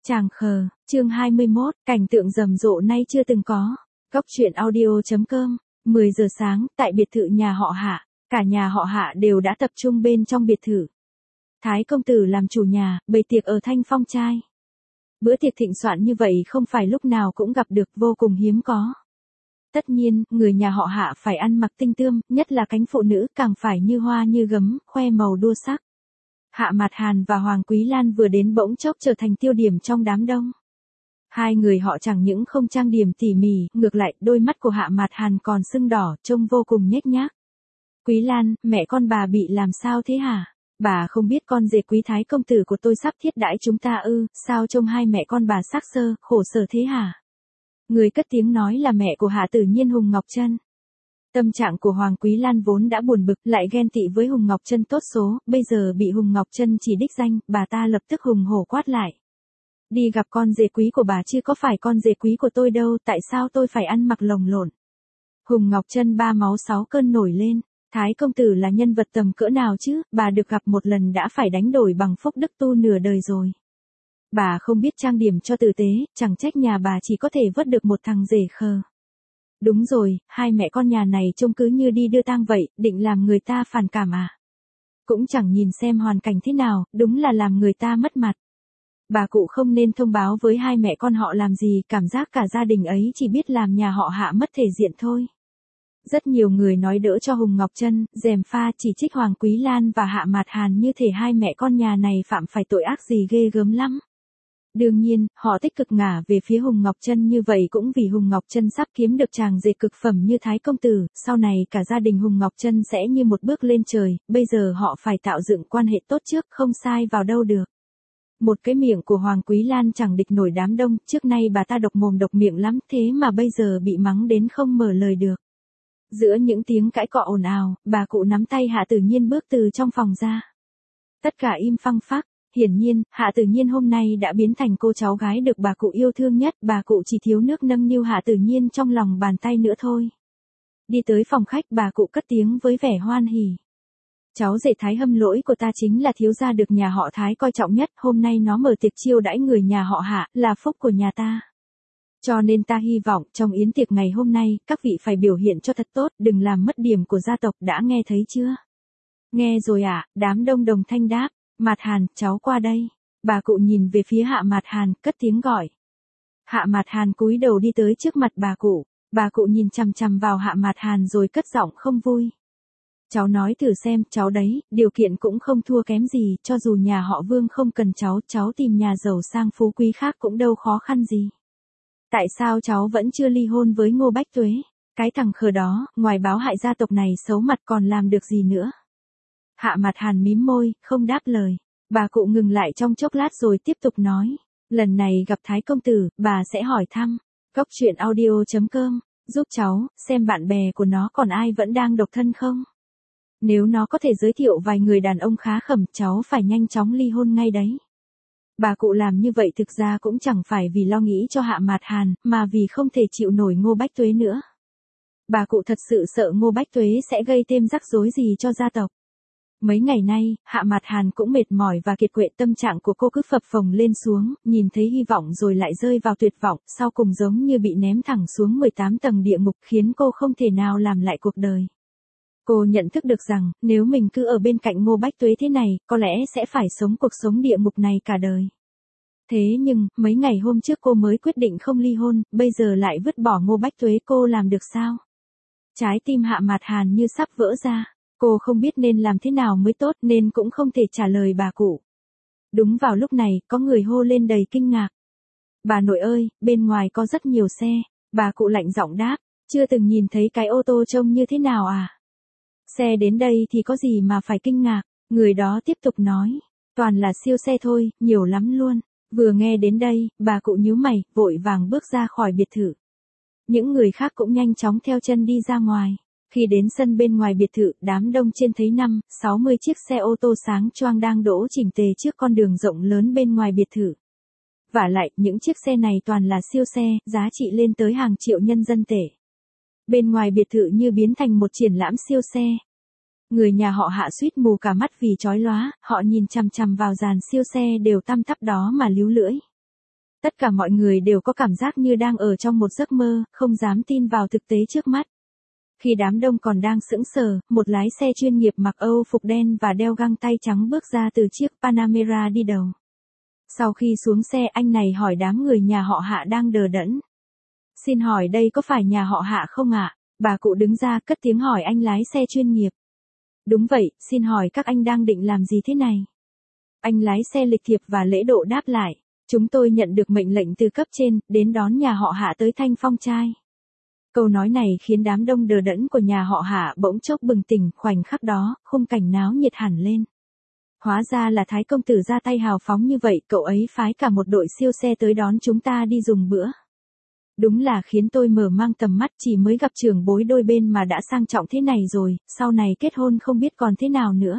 Chàng khờ, chương 21, cảnh tượng rầm rộ nay chưa từng có. Góc truyện audio.com, 10 giờ sáng, tại biệt thự nhà họ Hạ, cả nhà họ Hạ đều đã tập trung bên trong biệt thự. Thái công tử làm chủ nhà, bày tiệc ở Thanh Phong trai. Bữa tiệc thịnh soạn như vậy không phải lúc nào cũng gặp được, vô cùng hiếm có. Tất nhiên, người nhà họ Hạ phải ăn mặc tinh tươm, nhất là cánh phụ nữ càng phải như hoa như gấm, khoe màu đua sắc. Hạ Mạt Hàn và Hoàng Quý Lan vừa đến bỗng chốc trở thành tiêu điểm trong đám đông. Hai người họ chẳng những không trang điểm tỉ mỉ, ngược lại đôi mắt của Hạ Mạt Hàn còn sưng đỏ, trông vô cùng nhếch nhác. Quý Lan, mẹ con bà bị làm sao thế hả? Bà không biết con rể Quý Thái công tử của tôi sắp thiết đãi chúng ta ư? Sao trông hai mẹ con bà xác xơ, khổ sở thế hả? Người cất tiếng nói là mẹ của Hạ Tử Nhiên, Hùng Ngọc Trân. Tâm trạng của Hoàng Quý Lan vốn đã buồn bực, lại ghen tị với Hùng Ngọc Trân tốt số, bây giờ bị Hùng Ngọc Trân chỉ đích danh, bà ta lập tức hùng hổ quát lại. Đi gặp con rể quý của bà chứ có phải con rể quý của tôi đâu, tại sao tôi phải ăn mặc lồng lộn? Hùng Ngọc Trân ba máu sáu cơn nổi lên, Thái công tử là nhân vật tầm cỡ nào chứ, bà được gặp một lần đã phải đánh đổi bằng phúc đức tu nửa đời rồi. Bà không biết trang điểm cho tử tế, chẳng trách nhà bà chỉ có thể vớt được một thằng rể khờ. Đúng rồi, hai mẹ con nhà này trông cứ như đi đưa tang vậy, định làm người ta phản cảm à? Cũng chẳng nhìn xem hoàn cảnh thế nào, đúng là làm người ta mất mặt. Bà cụ không nên thông báo với hai mẹ con họ làm gì, cảm giác cả gia đình ấy chỉ biết làm nhà họ Hạ mất thể diện thôi. Rất nhiều người nói đỡ cho Hùng Ngọc Trân, gièm pha chỉ trích Hoàng Quý Lan và Hạ Mạt Hàn như thể hai mẹ con nhà này phạm phải tội ác gì ghê gớm lắm. Đương nhiên, họ tích cực ngả về phía Hùng Ngọc Trân như vậy cũng vì Hùng Ngọc Trân sắp kiếm được chàng rể cực phẩm như Thái công tử, sau này cả gia đình Hùng Ngọc Trân sẽ như một bước lên trời, bây giờ họ phải tạo dựng quan hệ tốt trước, không sai vào đâu được. Một cái miệng của Hoàng Quý Lan chẳng địch nổi đám đông, trước nay bà ta độc mồm độc miệng lắm, thế mà bây giờ bị mắng đến không mở lời được. Giữa những tiếng cãi cọ ồn ào, bà cụ nắm tay Hạ Tử Nhiên bước từ trong phòng ra. Tất cả im phăng phắc. Hiển nhiên, Hạ Tử Nhiên hôm nay đã biến thành cô cháu gái được bà cụ yêu thương nhất, bà cụ chỉ thiếu nước nâng niu Hạ Tử Nhiên trong lòng bàn tay nữa thôi. Đi tới phòng khách, bà cụ cất tiếng với vẻ hoan hỉ. Cháu rể Thái hâm lỗi của ta chính là thiếu gia được nhà họ Thái coi trọng nhất, hôm nay nó mở tiệc chiêu đãi người nhà họ Hạ, là phúc của nhà ta. Cho nên ta hy vọng trong yến tiệc ngày hôm nay, các vị phải biểu hiện cho thật tốt, đừng làm mất điểm của gia tộc, đã nghe thấy chưa? Nghe rồi ạ, đám đông đồng thanh đáp. Mạt Hàn, cháu qua đây. Bà cụ nhìn về phía Hạ Mạt Hàn, cất tiếng gọi. Hạ Mạt Hàn cúi đầu đi tới trước mặt bà cụ. Bà cụ nhìn chằm chằm vào Hạ Mạt Hàn rồi cất giọng không vui. Cháu nói thử xem, cháu đấy, điều kiện cũng không thua kém gì, cho dù nhà họ Vương không cần cháu tìm nhà giàu sang phú quý khác cũng đâu khó khăn gì. Tại sao cháu vẫn chưa ly hôn với Ngô Bách Tuế? Cái thằng khờ đó, ngoài báo hại gia tộc này xấu mặt còn làm được gì nữa? Hạ Mạt Hàn mím môi, không đáp lời. Bà cụ ngừng lại trong chốc lát rồi tiếp tục nói. Lần này gặp Thái công tử, bà sẽ hỏi thăm. Góc truyện audio.com, giúp cháu, xem bạn bè của nó còn ai vẫn đang độc thân không? Nếu nó có thể giới thiệu vài người đàn ông khá khẩm, cháu phải nhanh chóng ly hôn ngay đấy. Bà cụ làm như vậy thực ra cũng chẳng phải vì lo nghĩ cho Hạ Mạt Hàn, mà vì không thể chịu nổi Ngô Bách Tuế nữa. Bà cụ thật sự sợ Ngô Bách Tuế sẽ gây thêm rắc rối gì cho gia tộc. Mấy ngày nay, Hạ Mạt Hàn cũng mệt mỏi và kiệt quệ, tâm trạng của cô cứ phập phồng lên xuống, nhìn thấy hy vọng rồi lại rơi vào tuyệt vọng, sau cùng giống như bị ném thẳng xuống 18 tầng địa ngục khiến cô không thể nào làm lại cuộc đời. Cô nhận thức được rằng, nếu mình cứ ở bên cạnh Ngô Bách Tuế thế này, có lẽ sẽ phải sống cuộc sống địa ngục này cả đời. Thế nhưng, mấy ngày hôm trước cô mới quyết định không ly hôn, bây giờ lại vứt bỏ Ngô Bách Tuế, cô làm được sao? Trái tim Hạ Mạt Hàn như sắp vỡ ra. Cô không biết nên làm thế nào mới tốt nên cũng không thể trả lời bà cụ. Đúng vào lúc này, có người hô lên đầy kinh ngạc. Bà nội ơi, bên ngoài có rất nhiều xe. Bà cụ lạnh giọng đáp, chưa từng nhìn thấy cái ô tô trông như thế nào à? Xe đến đây thì có gì mà phải kinh ngạc, người đó tiếp tục nói. Toàn là siêu xe thôi, nhiều lắm luôn. Vừa nghe đến đây, bà cụ nhíu mày, vội vàng bước ra khỏi biệt thự. Những người khác cũng nhanh chóng theo chân đi ra ngoài. Khi đến sân bên ngoài biệt thự, đám đông trên thấy 50-60 chiếc xe ô tô sáng choang đang đỗ chỉnh tề trước con đường rộng lớn bên ngoài biệt thự. Vả lại, những chiếc xe này toàn là siêu xe, giá trị lên tới hàng triệu nhân dân tệ. Bên ngoài biệt thự như biến thành một triển lãm siêu xe. Người nhà họ Hạ suýt mù cả mắt vì chói lóa, họ nhìn chằm chằm vào dàn siêu xe đều tăm tắp đó mà líu lưỡi. Tất cả mọi người đều có cảm giác như đang ở trong một giấc mơ, không dám tin vào thực tế trước mắt. Khi đám đông còn đang sững sờ, một lái xe chuyên nghiệp mặc Âu phục đen và đeo găng tay trắng bước ra từ chiếc Panamera đi đầu. Sau khi xuống xe anh này hỏi đám người nhà họ Hạ đang đờ đẫn. Xin hỏi đây có phải nhà họ Hạ không ạ? Bà cụ đứng ra cất tiếng hỏi anh lái xe chuyên nghiệp. Đúng vậy, xin hỏi các anh đang định làm gì thế này? Anh lái xe lịch thiệp và lễ độ đáp lại. Chúng tôi nhận được mệnh lệnh từ cấp trên, đến đón nhà họ Hạ tới Thanh Phong Trai. Câu nói này khiến đám đông đờ đẫn của nhà họ Hạ bỗng chốc bừng tỉnh, khoảnh khắc đó, khung cảnh náo nhiệt hẳn lên. Hóa ra là Thái công tử ra tay hào phóng như vậy, cậu ấy phái cả một đội siêu xe tới đón chúng ta đi dùng bữa. Đúng là khiến tôi mở mang tầm mắt, chỉ mới gặp trưởng bối đôi bên mà đã sang trọng thế này rồi, sau này kết hôn không biết còn thế nào nữa.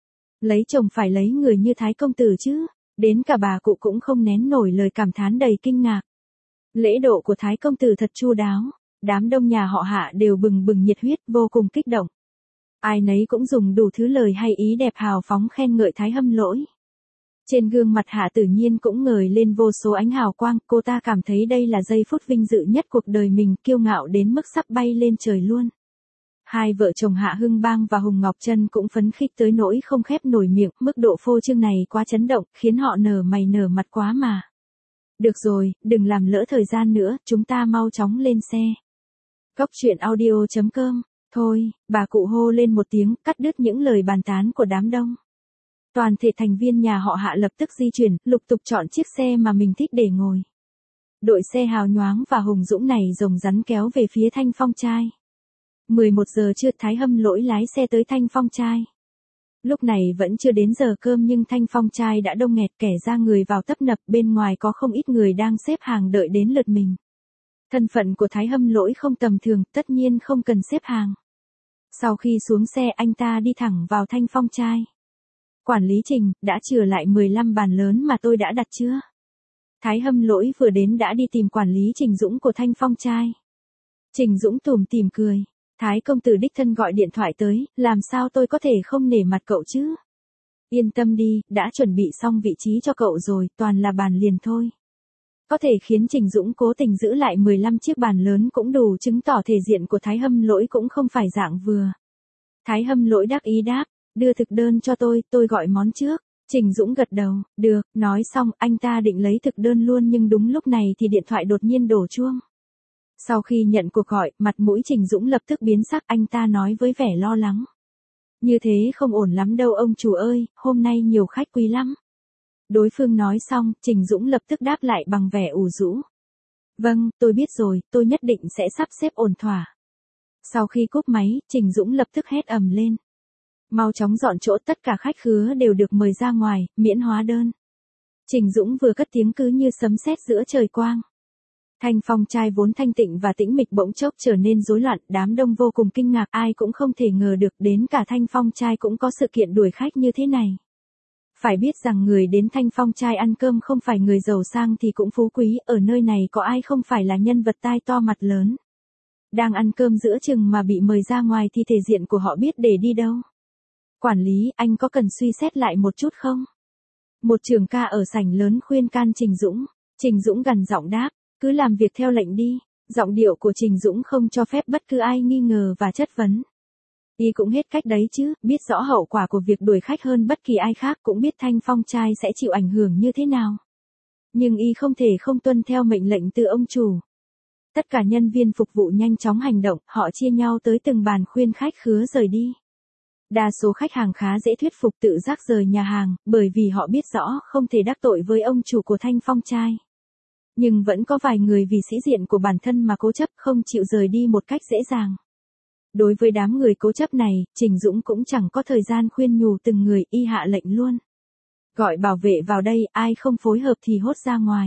Lấy chồng phải lấy người như Thái công tử chứ, đến cả bà cụ cũng không nén nổi lời cảm thán đầy kinh ngạc. Lễ độ của Thái công tử thật chu đáo, đám đông nhà họ Hạ đều bừng bừng nhiệt huyết, vô cùng kích động. Ai nấy cũng dùng đủ thứ lời hay ý đẹp hào phóng khen ngợi Thái Hâm Lỗi. Trên gương mặt Hạ Tử Nhiên cũng ngời lên vô số ánh hào quang, cô ta cảm thấy đây là giây phút vinh dự nhất cuộc đời mình, kiêu ngạo đến mức sắp bay lên trời luôn. Hai vợ chồng Hạ Hưng Bang và Hùng Ngọc Trân cũng phấn khích tới nỗi không khép nổi miệng, mức độ phô trương này quá chấn động, khiến họ nở mày nở mặt quá mà. Được rồi, đừng làm lỡ thời gian nữa, chúng ta mau chóng lên xe. Cóc truyện audio.com. Thôi, bà cụ hô lên một tiếng, cắt đứt những lời bàn tán của đám đông. Toàn thể thành viên nhà họ Hạ lập tức di chuyển, lục tục chọn chiếc xe mà mình thích để ngồi. Đội xe hào nhoáng và hùng dũng này rồng rắn kéo về phía Thanh Phong Trai. 11 giờ trưa, Thái Hâm Lỗi lái xe tới Thanh Phong Trai. Lúc này vẫn chưa đến giờ cơm nhưng Thanh Phong Trai đã đông nghẹt, kẻ ra người vào tấp nập, bên ngoài có không ít người đang xếp hàng đợi đến lượt mình. Thân phận của Thái Hâm Lỗi không tầm thường, tất nhiên không cần xếp hàng. Sau khi xuống xe anh ta đi thẳng vào Thanh Phong Trai. Quản lý Trình, đã chừa lại 15 bàn lớn mà tôi đã đặt chưa? Thái Hâm Lỗi vừa đến đã đi tìm quản lý Trình Dũng của Thanh Phong Trai. Trình Dũng tủm tỉm cười. Thái công tử đích thân gọi điện thoại tới, làm sao tôi có thể không nể mặt cậu chứ? Yên tâm đi, đã chuẩn bị xong vị trí cho cậu rồi, toàn là bàn liền thôi. Có thể khiến Trình Dũng cố tình giữ lại 15 chiếc bàn lớn cũng đủ chứng tỏ thể diện của Thái Hâm Lỗi cũng không phải dạng vừa. Thái Hâm Lỗi đắc ý đáp, đưa thực đơn cho tôi gọi món trước. Trình Dũng gật đầu, được, nói xong anh ta định lấy thực đơn luôn nhưng đúng lúc này thì điện thoại đột nhiên đổ chuông. Sau khi nhận cuộc gọi, mặt mũi Trình Dũng lập tức biến sắc, anh ta nói với vẻ lo lắng. Như thế không ổn lắm đâu ông chủ ơi, hôm nay nhiều khách quý lắm. Đối phương nói xong, Trình Dũng lập tức đáp lại bằng vẻ ủ rũ. Vâng, tôi biết rồi, tôi nhất định sẽ sắp xếp ổn thỏa. Sau khi cúp máy, Trình Dũng lập tức hét ầm lên. Mau chóng dọn chỗ, tất cả khách khứa đều được mời ra ngoài, miễn hóa đơn. Trình Dũng vừa cất tiếng cứ như sấm sét giữa trời quang. Thanh Phong Trai vốn thanh tịnh và tĩnh mịch bỗng chốc trở nên rối loạn, đám đông vô cùng kinh ngạc, ai cũng không thể ngờ được đến cả Thanh Phong Trai cũng có sự kiện đuổi khách như thế này. Phải biết rằng người đến Thanh Phong Trai ăn cơm không phải người giàu sang thì cũng phú quý, ở nơi này có ai không phải là nhân vật tai to mặt lớn. Đang ăn cơm giữa chừng mà bị mời ra ngoài thì thể diện của họ biết để đi đâu. Quản lý, anh có cần suy xét lại một chút không? Một trưởng ca ở sảnh lớn khuyên can Trình Dũng. Trình Dũng gằn giọng đáp, cứ làm việc theo lệnh đi. Giọng điệu của Trình Dũng không cho phép bất cứ ai nghi ngờ và chất vấn. Y cũng hết cách đấy chứ, biết rõ hậu quả của việc đuổi khách hơn bất kỳ ai khác, cũng biết Thanh Phong Trai sẽ chịu ảnh hưởng như thế nào. Nhưng Y không thể không tuân theo mệnh lệnh từ ông chủ. Tất cả nhân viên phục vụ nhanh chóng hành động, họ chia nhau tới từng bàn khuyên khách khứa rời đi. Đa số khách hàng khá dễ thuyết phục tự giác rời nhà hàng, bởi vì họ biết rõ không thể đắc tội với ông chủ của Thanh Phong Trai. Nhưng vẫn có vài người vì sĩ diện của bản thân mà cố chấp không chịu rời đi một cách dễ dàng. Đối với đám người cố chấp này, Trình Dũng cũng chẳng có thời gian khuyên nhủ từng người, Y hạ lệnh luôn. Gọi bảo vệ vào đây, ai không phối hợp thì hốt ra ngoài.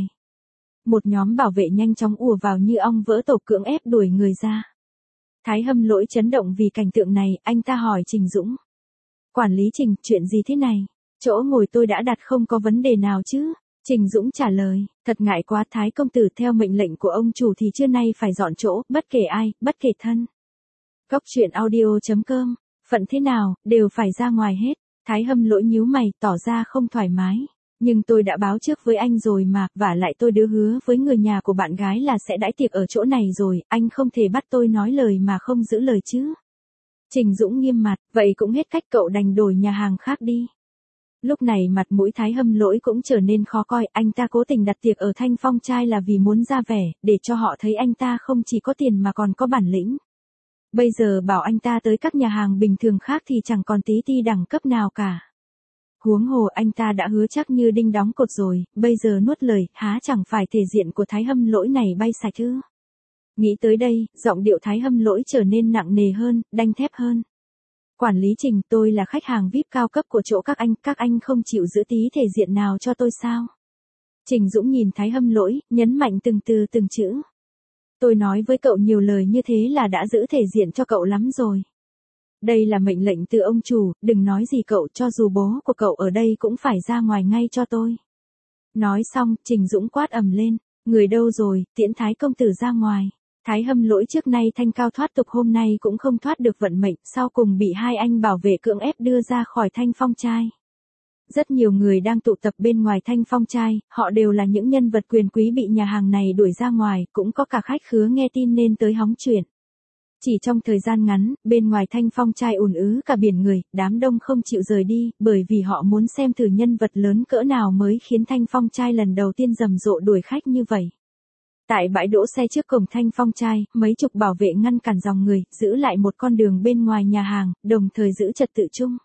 Một nhóm bảo vệ nhanh chóng ùa vào như ong vỡ tổ, cưỡng ép đuổi người ra. Thái Hâm Lỗi chấn động vì cảnh tượng này, anh ta hỏi Trình Dũng. Quản lý Trình, chuyện gì thế này? Chỗ ngồi tôi đã đặt không có vấn đề nào chứ? Trình Dũng trả lời, thật ngại quá Thái công tử, theo mệnh lệnh của ông chủ thì trưa nay phải dọn chỗ, bất kể ai, bất kể thân. Cóc truyện audio.com, phận thế nào, đều phải ra ngoài hết. Thái Hâm Lỗi nhíu mày, tỏ ra không thoải mái. Nhưng tôi đã báo trước với anh rồi mà, vả lại tôi đã hứa với người nhà của bạn gái là sẽ đãi tiệc ở chỗ này rồi, anh không thể bắt tôi nói lời mà không giữ lời chứ. Trình Dũng nghiêm mặt, vậy cũng hết cách, cậu đành đổi nhà hàng khác đi. Lúc này mặt mũi Thái Hâm Lỗi cũng trở nên khó coi, anh ta cố tình đặt tiệc ở Thanh Phong Trai là vì muốn ra vẻ, để cho họ thấy anh ta không chỉ có tiền mà còn có bản lĩnh. Bây giờ bảo anh ta tới các nhà hàng bình thường khác thì chẳng còn tí ti đẳng cấp nào cả. Huống hồ anh ta đã hứa chắc như đinh đóng cột rồi, bây giờ nuốt lời, há chẳng phải thể diện của Thái Hâm Lỗi này bay sạch ư. Nghĩ tới đây, giọng điệu Thái Hâm Lỗi trở nên nặng nề hơn, đanh thép hơn. Quản lý Trình, tôi là khách hàng VIP cao cấp của chỗ các anh không chịu giữ tí thể diện nào cho tôi sao? Trình Dũng nhìn Thái Hâm Lỗi, nhấn mạnh từng từ từng chữ. Tôi nói với cậu nhiều lời như thế là đã giữ thể diện cho cậu lắm rồi. Đây là mệnh lệnh từ ông chủ, đừng nói gì cậu, cho dù bố của cậu ở đây cũng phải ra ngoài ngay cho tôi. Nói xong, Trình Dũng quát ầm lên, người đâu rồi, tiễn Thái công tử ra ngoài. Thái Hâm Lỗi trước nay thanh cao thoát tục hôm nay cũng không thoát được vận mệnh, sau cùng bị hai anh bảo vệ cưỡng ép đưa ra khỏi Thanh Phong Trai. Rất nhiều người đang tụ tập bên ngoài Thanh Phong Trai, họ đều là những nhân vật quyền quý bị nhà hàng này đuổi ra ngoài, cũng có cả khách khứa nghe tin nên tới hóng chuyện. Chỉ trong thời gian ngắn, bên ngoài Thanh Phong Trai ùn ứ cả biển người, đám đông không chịu rời đi, bởi vì họ muốn xem thử nhân vật lớn cỡ nào mới khiến Thanh Phong Trai lần đầu tiên rầm rộ đuổi khách như vậy. Tại bãi đỗ xe trước cổng Thanh Phong Trai, mấy chục bảo vệ ngăn cản dòng người, giữ lại một con đường bên ngoài nhà hàng, đồng thời giữ trật tự chung.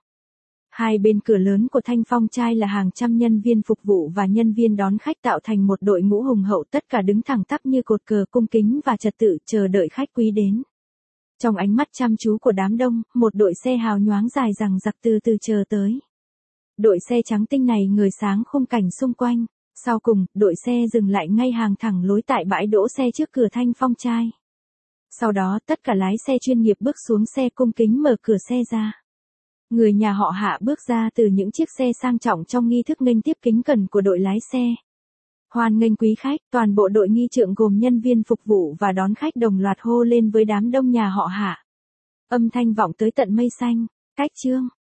Hai bên cửa lớn của Thanh Phong Trai là hàng trăm nhân viên phục vụ và nhân viên đón khách tạo thành một đội ngũ hùng hậu, tất cả đứng thẳng tắp như cột cờ, cung kính và trật tự chờ đợi khách quý đến. Trong ánh mắt chăm chú của đám đông, một đội xe hào nhoáng dài dằng dặc từ từ chờ tới. Đội xe trắng tinh này ngời sáng khung cảnh xung quanh. Sau cùng, đội xe dừng lại ngay hàng thẳng lối tại bãi đỗ xe trước cửa Thanh Phong Trai. Sau đó, tất cả lái xe chuyên nghiệp bước xuống xe cung kính mở cửa xe ra. Người nhà họ Hạ bước ra từ những chiếc xe sang trọng trong nghi thức nghênh tiếp kính cẩn của đội lái xe. Hoan nghênh quý khách, toàn bộ đội nghi trượng gồm nhân viên phục vụ và đón khách đồng loạt hô lên với đám đông nhà họ Hạ. Âm thanh vọng tới tận mây xanh, cách chương.